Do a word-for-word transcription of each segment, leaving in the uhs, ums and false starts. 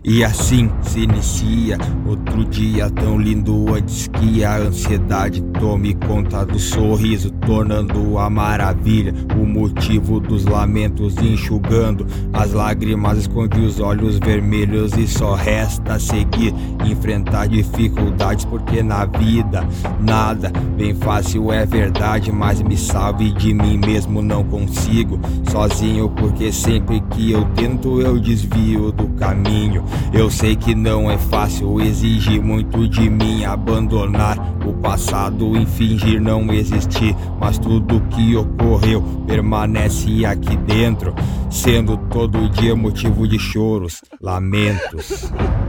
E assim se inicia outro dia tão lindo, antes que a ansiedade tome conta do sorriso, tornando a maravilha o motivo dos lamentos, enxugando as lágrimas, esconde os olhos vermelhos e só resta seguir, enfrentar dificuldades, porque na vida nada bem fácil, é verdade, mas me salve de mim mesmo, não consigo sozinho, porque sempre que eu tento eu desvio do caminho. Eu sei que não é fácil, exige muito de mim abandonar o passado e fingir não existir, mas tudo que ocorreu permanece aqui dentro, sendo todo dia motivo de choros, lamentos.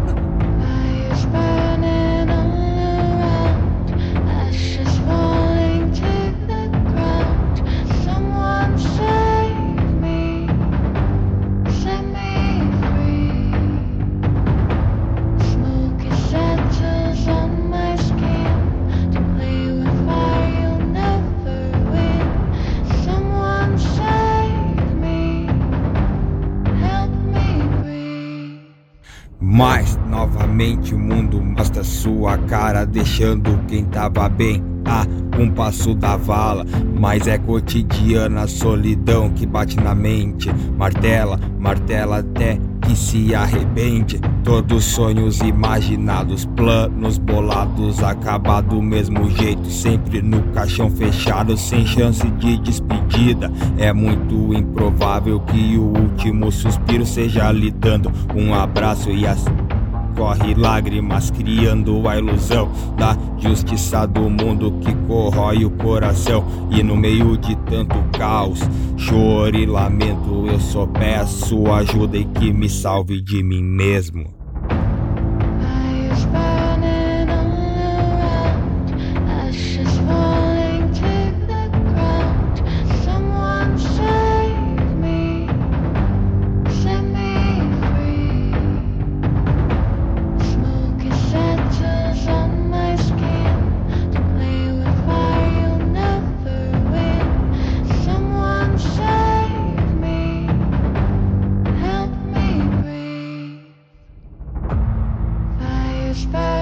Mas novamente o mundo mostra sua cara, deixando quem tava bem a um passo da vala. Mas é cotidiana a solidão que bate na mente, martela, martela até que se arrebente. Todos sonhos imaginados, planos bolados, acabar do mesmo jeito, sempre no caixão fechado, sem chance de despedida. É muito improvável que o último suspiro seja lhe dando um abraço, e assim corre lágrimas, criando a ilusão da justiça do mundo que corrói o coração. E no meio de tanto caos, choro e lamento, eu só peço ajuda e que me salve de mim mesmo. Spell